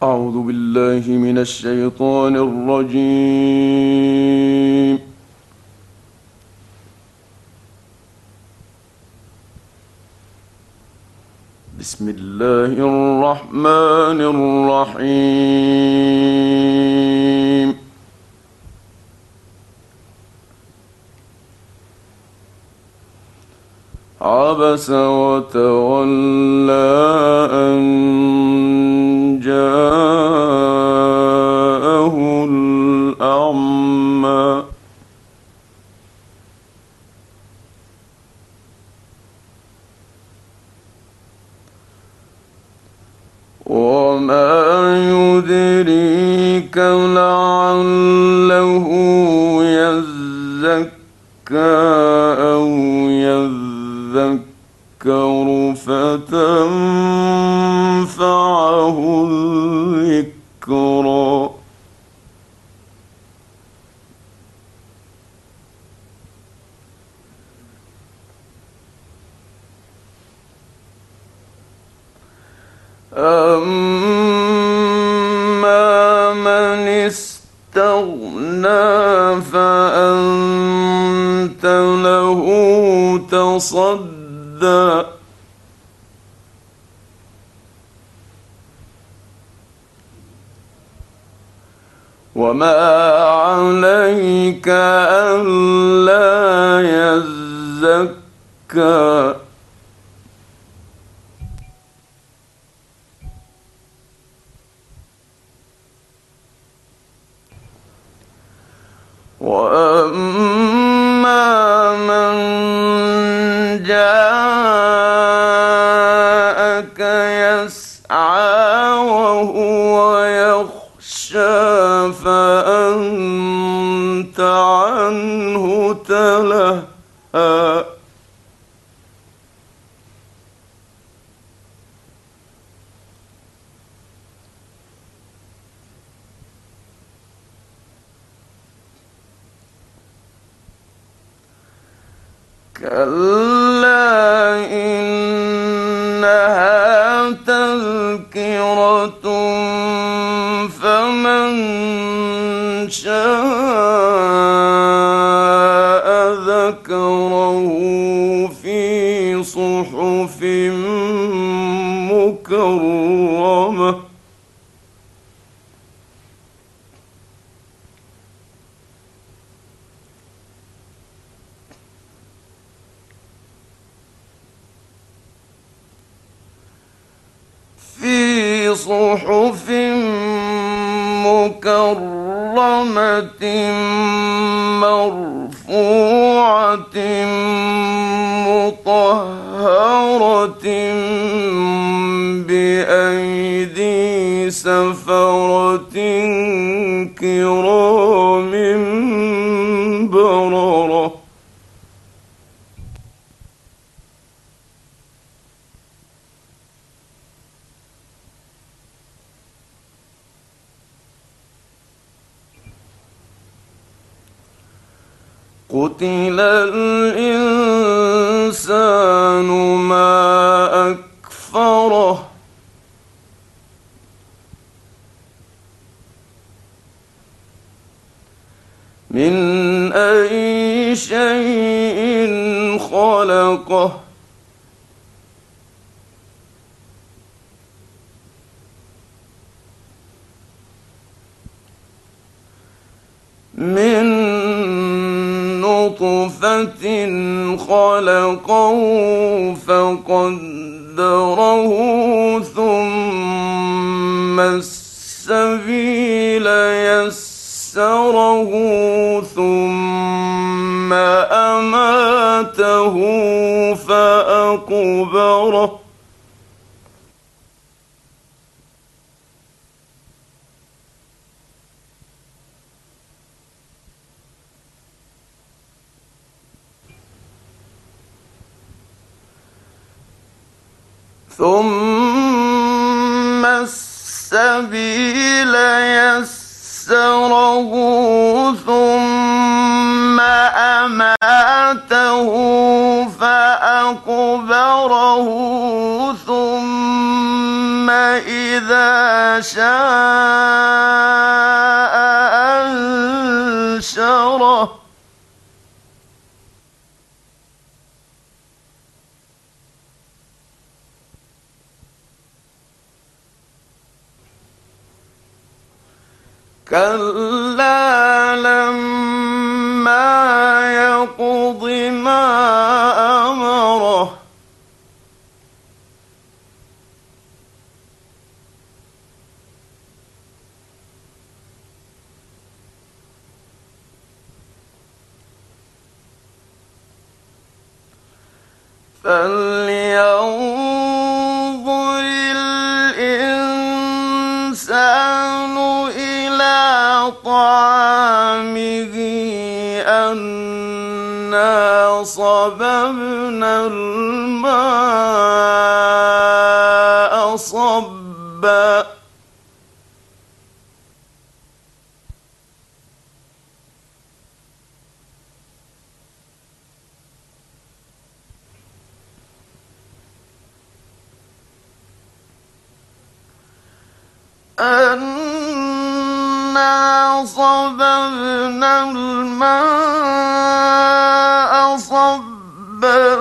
أعوذ بالله من الشيطان الرجيم. بسم الله الرحمن الرحيم. عبس وتولى أن جاءه الأعمى وما يدريك لعله يزكى أو يذكر فتنفعه الذكرى أما من استغنى فأنت له تصدى وما عليك ألا يزكى وأما من جاءك يسعى وهو يخشى فأنت عنه تلهى كلا إنها تذكرة فمن شاء ذكره في صحف مكرمة في صحف مكرمة مرفوعة مطهرة بأيدي سفرة كرام بررة قتل الإنسان ما أكفره من أي شيء خلقه من نطفة خلقه فقدره ثم السبيل يسره ثم أماته فأقبره ثم السبيل يسره ثم أماته فأقبره ثم إذا إذا شاء أنشره كلا لما يقض ما أمره فلينظر الإنسان إلى طعامه أنا صببنا الماء صبا أنا صببنا الماء صبا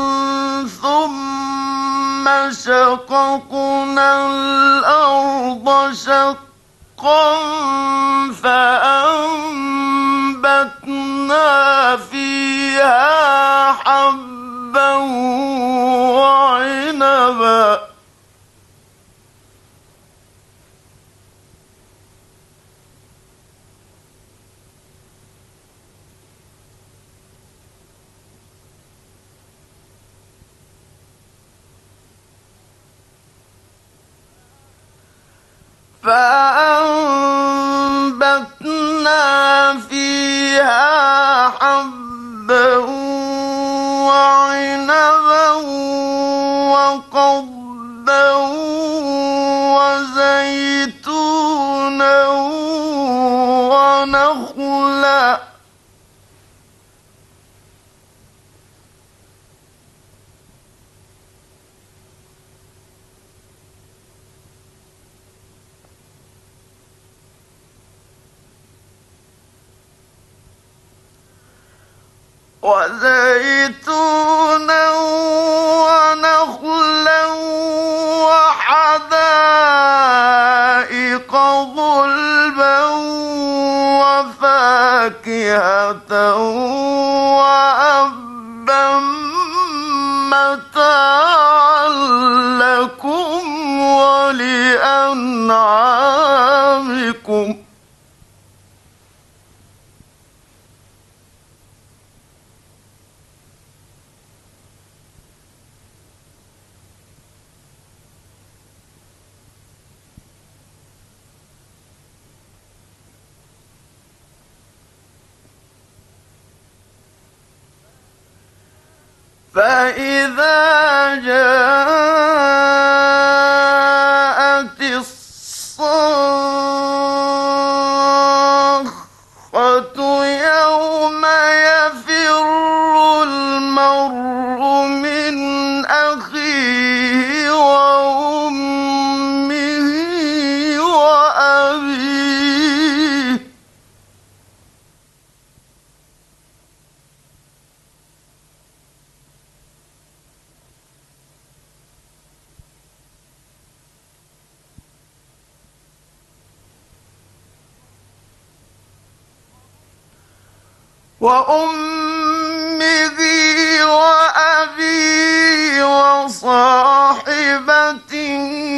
ثم شققنا الأرض شقا فأنبتنا فيها حبا وعنبا فأنبتنا فيها حبا وعنبا وقضبا وزيتونا ونخلا ونخلا وحدائق غلبا وفاكهة وأبا متاعا لكم ولأنعامكم فإذا جاءت الصاخة يوم يفر المرء من أخيه وأمه وأبيه وأمه وأبيه وصاحبته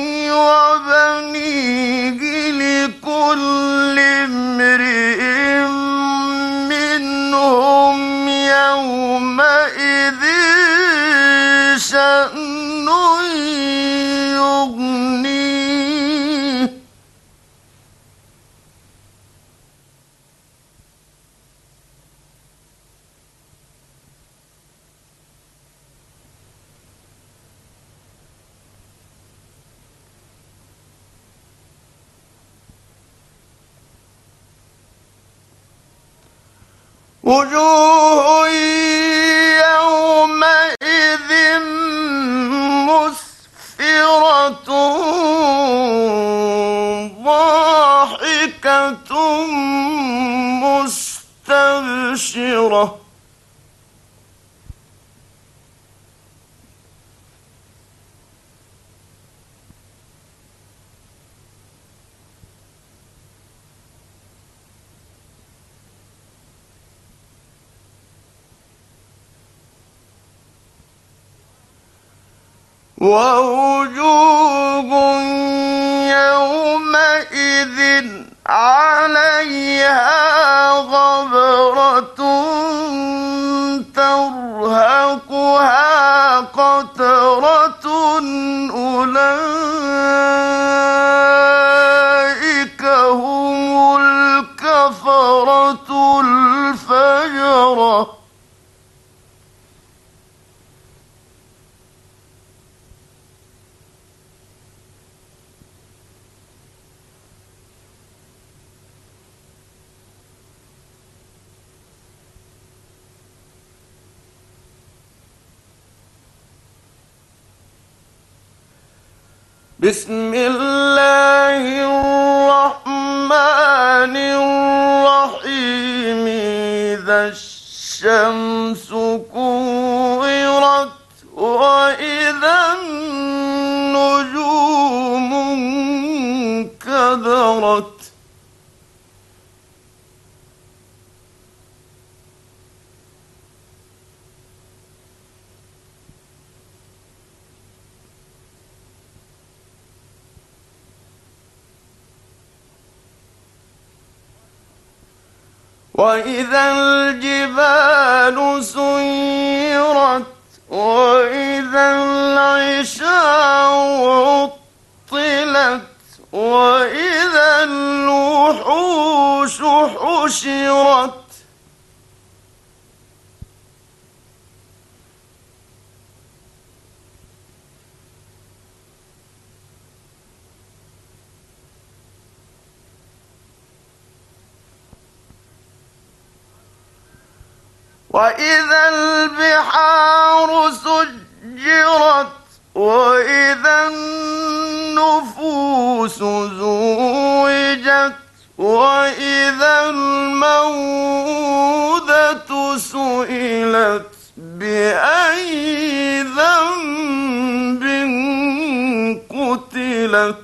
وبنيه لكل امرئ منهم يومئذ شأن يغنيه وجوه يومئذ مسفرة ملائكة مستبشرة ووجوه يومئذ عليها غبرة ترهقها قترة أولئك هم الكفرة الفجرة بسم الله الرحمن الرحيم إذا الشمس كورت وإذا النجوم انكدرت وإذا الجبال سيرت وإذا العشار عطلت وإذا الوحوش حشرت وإذا البحار سجرت وإذا النفوس زوجت وإذا الموءودة سئلت بأي ذنب قتلت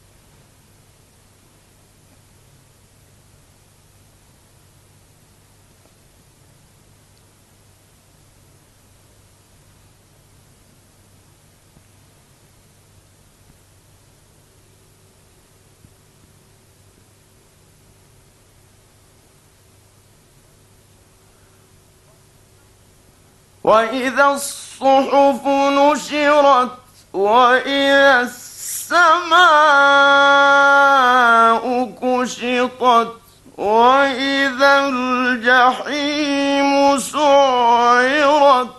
وإذا الصحف نشرت وإذا السماء كشطت وإذا الجحيم سعرت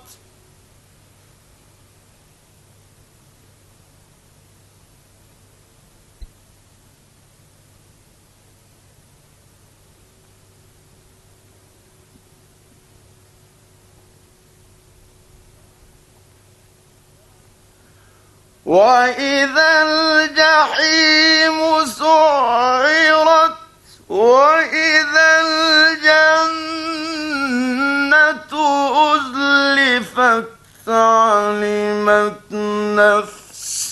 وإذا الجحيم سعرت وإذا الجنة أزلفت علمت نفس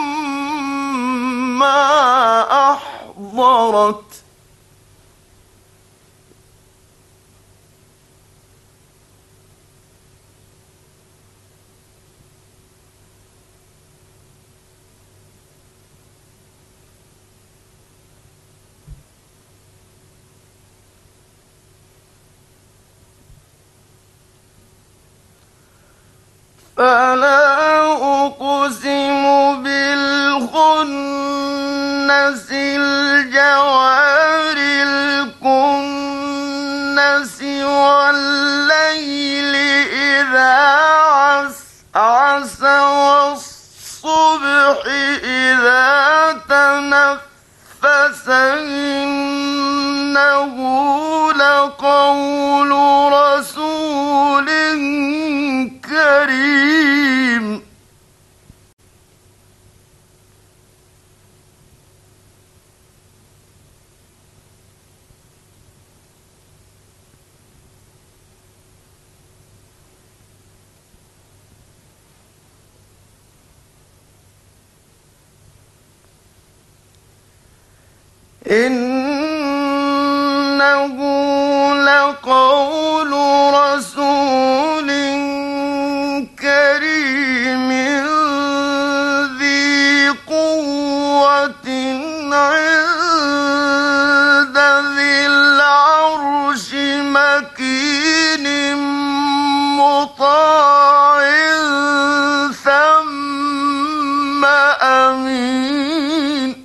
ما أحضرت فلا أقسم بالخنس الجوار الكنس والليل إذا عسعس والصبح إذا تنفس إنه لقول رسول كريم إنه لقول رسول كريم ذي قوة عند ذي العرش مكين مطاع ثم أمين.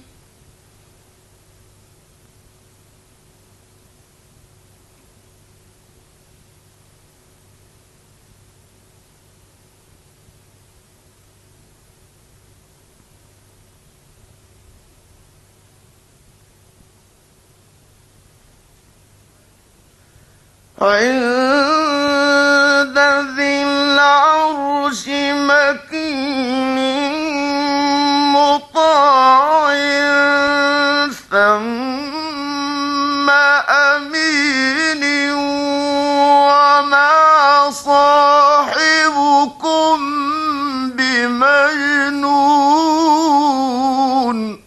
عند ذي العرش مكين مطاع ثم أمين وما صاحبكم بمجنون.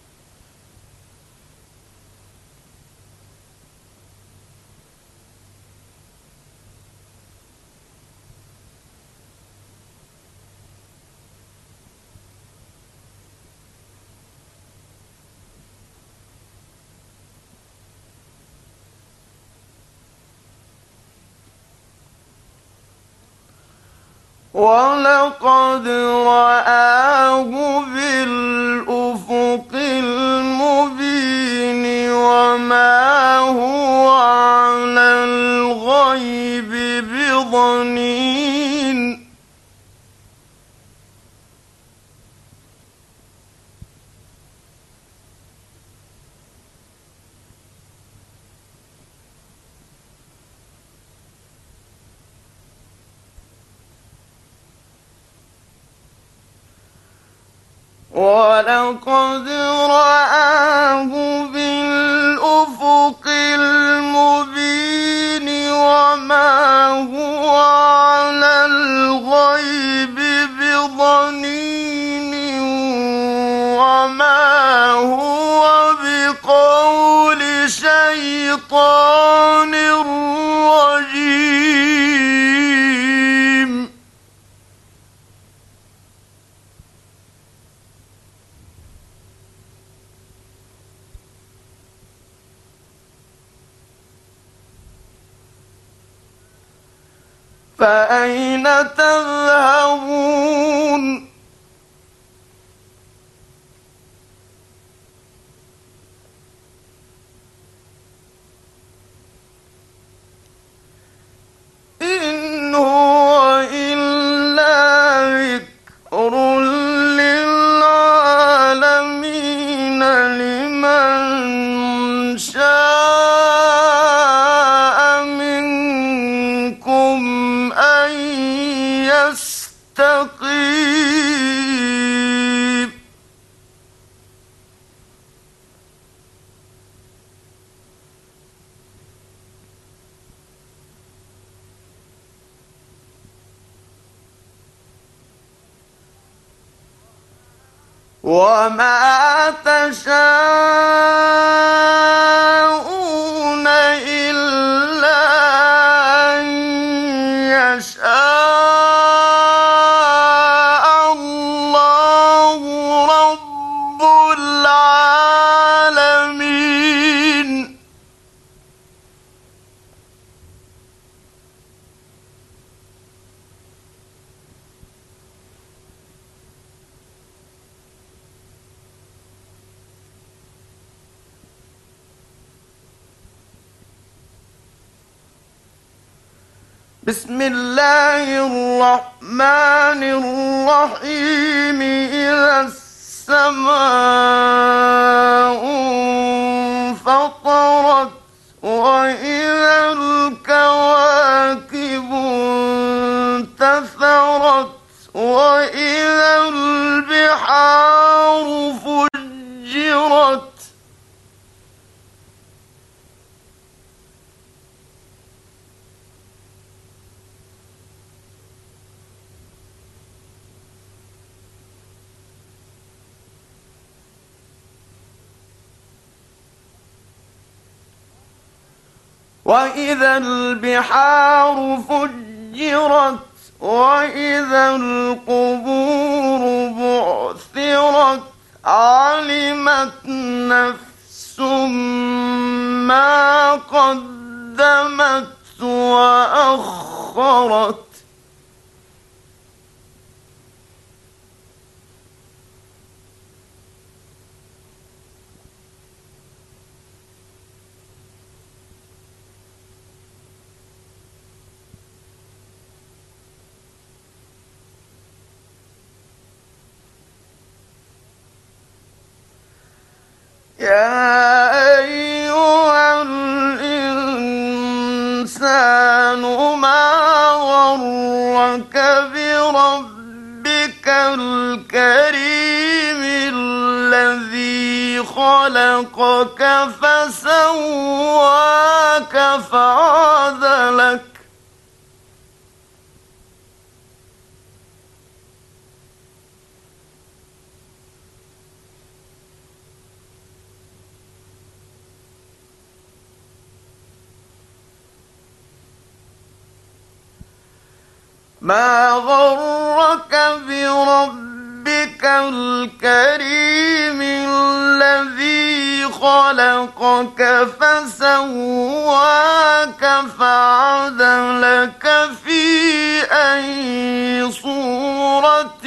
ولقد رآه بالأفق المبين وما هو على الغيب بضنين. ولقد رآه بالأفق المبين وما هو على الغيب بضنين وما هو بقول شيطان رجيم. فأين تذهبون؟ إن هو إلا ذكر للعالمين لمن شاء منكم أن يستقيم. وما تشاءون إلا أن يشاء الله رب العالمين. بسم الله الرحمن الرحيم. إذا السماء انفطرت وإذا الكواكب انتثرت وإذا البحار فجرت وإذا البحار فجرت وإذا القبور بعثرت علمت نفس ما قدمت وأخرت يا أيها الإنسان ما غرك بربك الكريم الذي خلقك فسواك فعدلك ما غرك بربك الكريم الذي خلقك فسواك فعدلك في أي صورة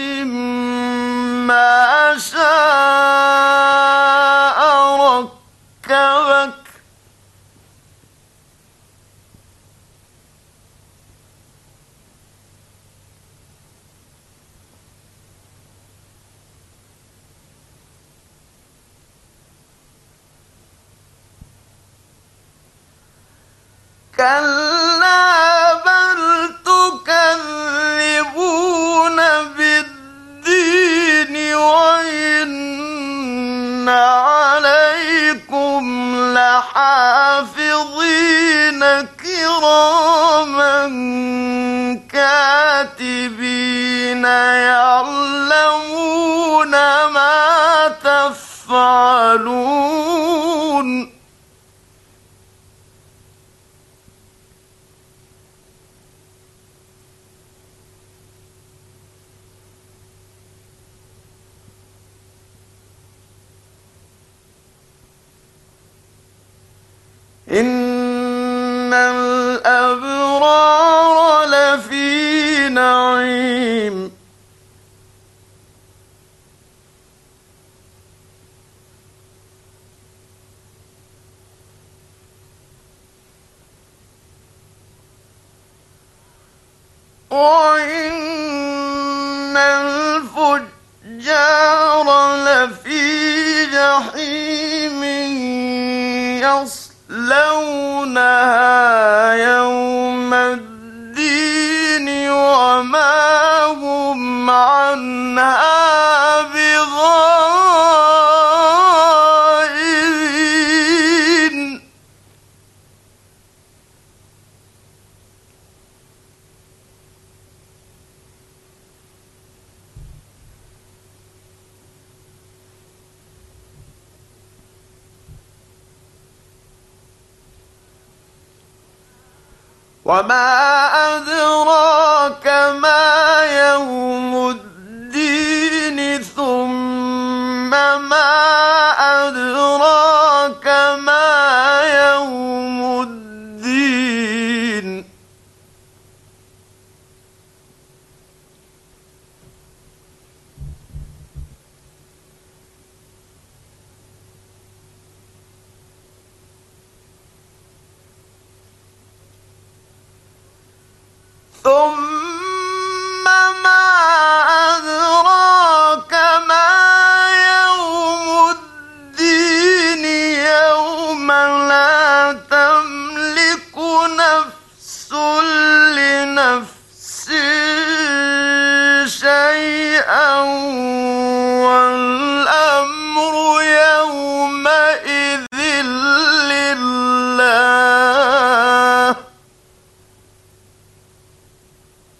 ما شاء ركبك كلا بل تكذبون بالدين وإن عليكم لحافظين كراما كاتبين يعلمون ما تفعلون إن الأبرار لفي نعيم وإن الفجار لفي جحيم يصلونها يوم الدين وما هم عنها بغائبين وما أدراك ما يوم الدين ثم ما أدراك ما يوم الدين ثم ما أدراك ما يوم الدين يوم لا تملك نفس لنفس شيئا والأمر يومئذ لله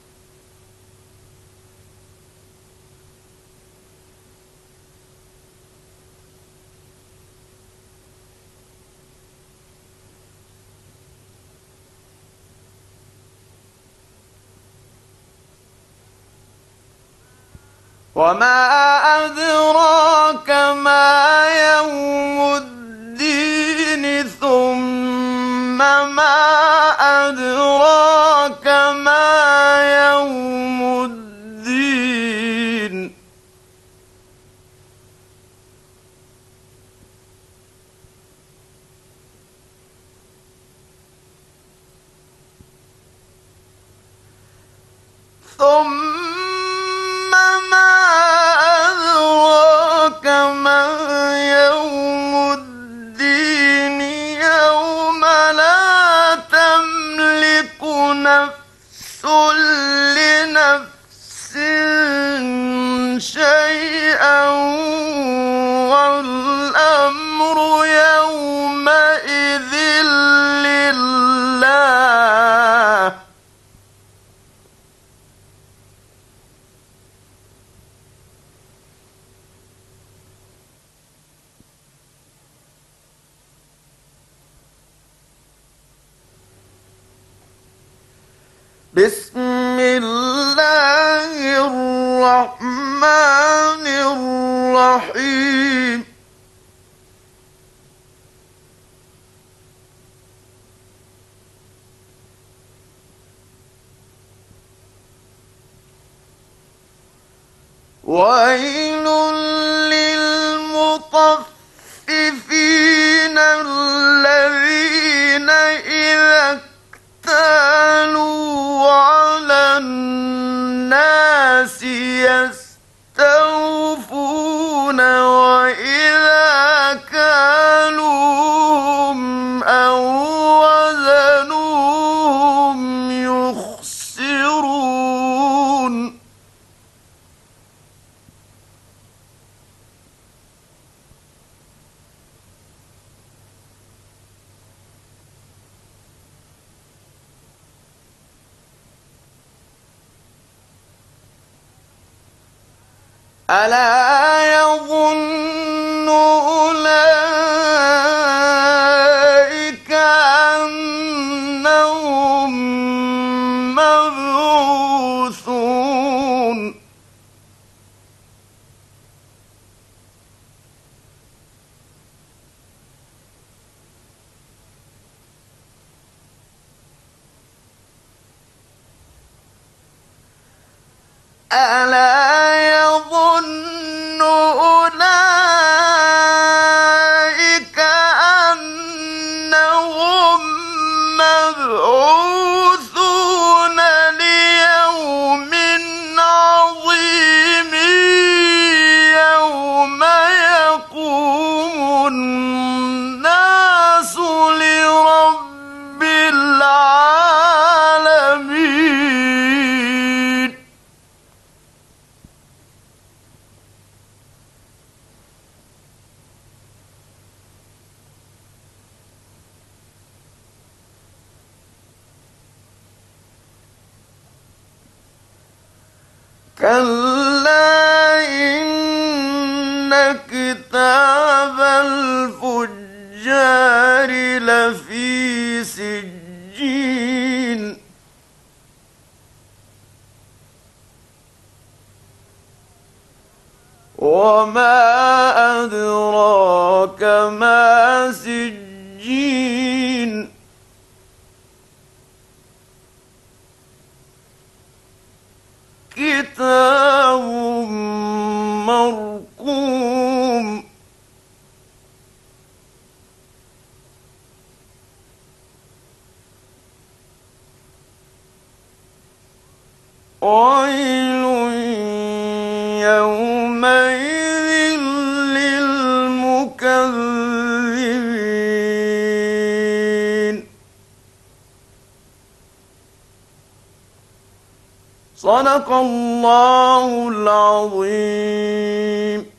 وما أدراك ما يوم الدين ثم ما أدراك ما يوم الدين ثم ما أدراك ما يوم الدين يوم لا تملك نفس لنفس شيئا والأمر يومئذ لله بسم الله الرحمن الرحيم ويل للمطففين الذين إذا اكتالوا على الناس يستوفون وإذا كالوهم أو وزنوهم يخسرون ألا يظن أولئك أنهم مبعوثون ألا يظن أولئك أنهم مبعوثون ليوم عظيم يوم يقوم الناس لرب العالمين كلا إن كتاب الفجار لفي سجين وما أدراك ما سجين كتاب مرقوم ويل يومئذ للمكذبين صدق الله العظيم.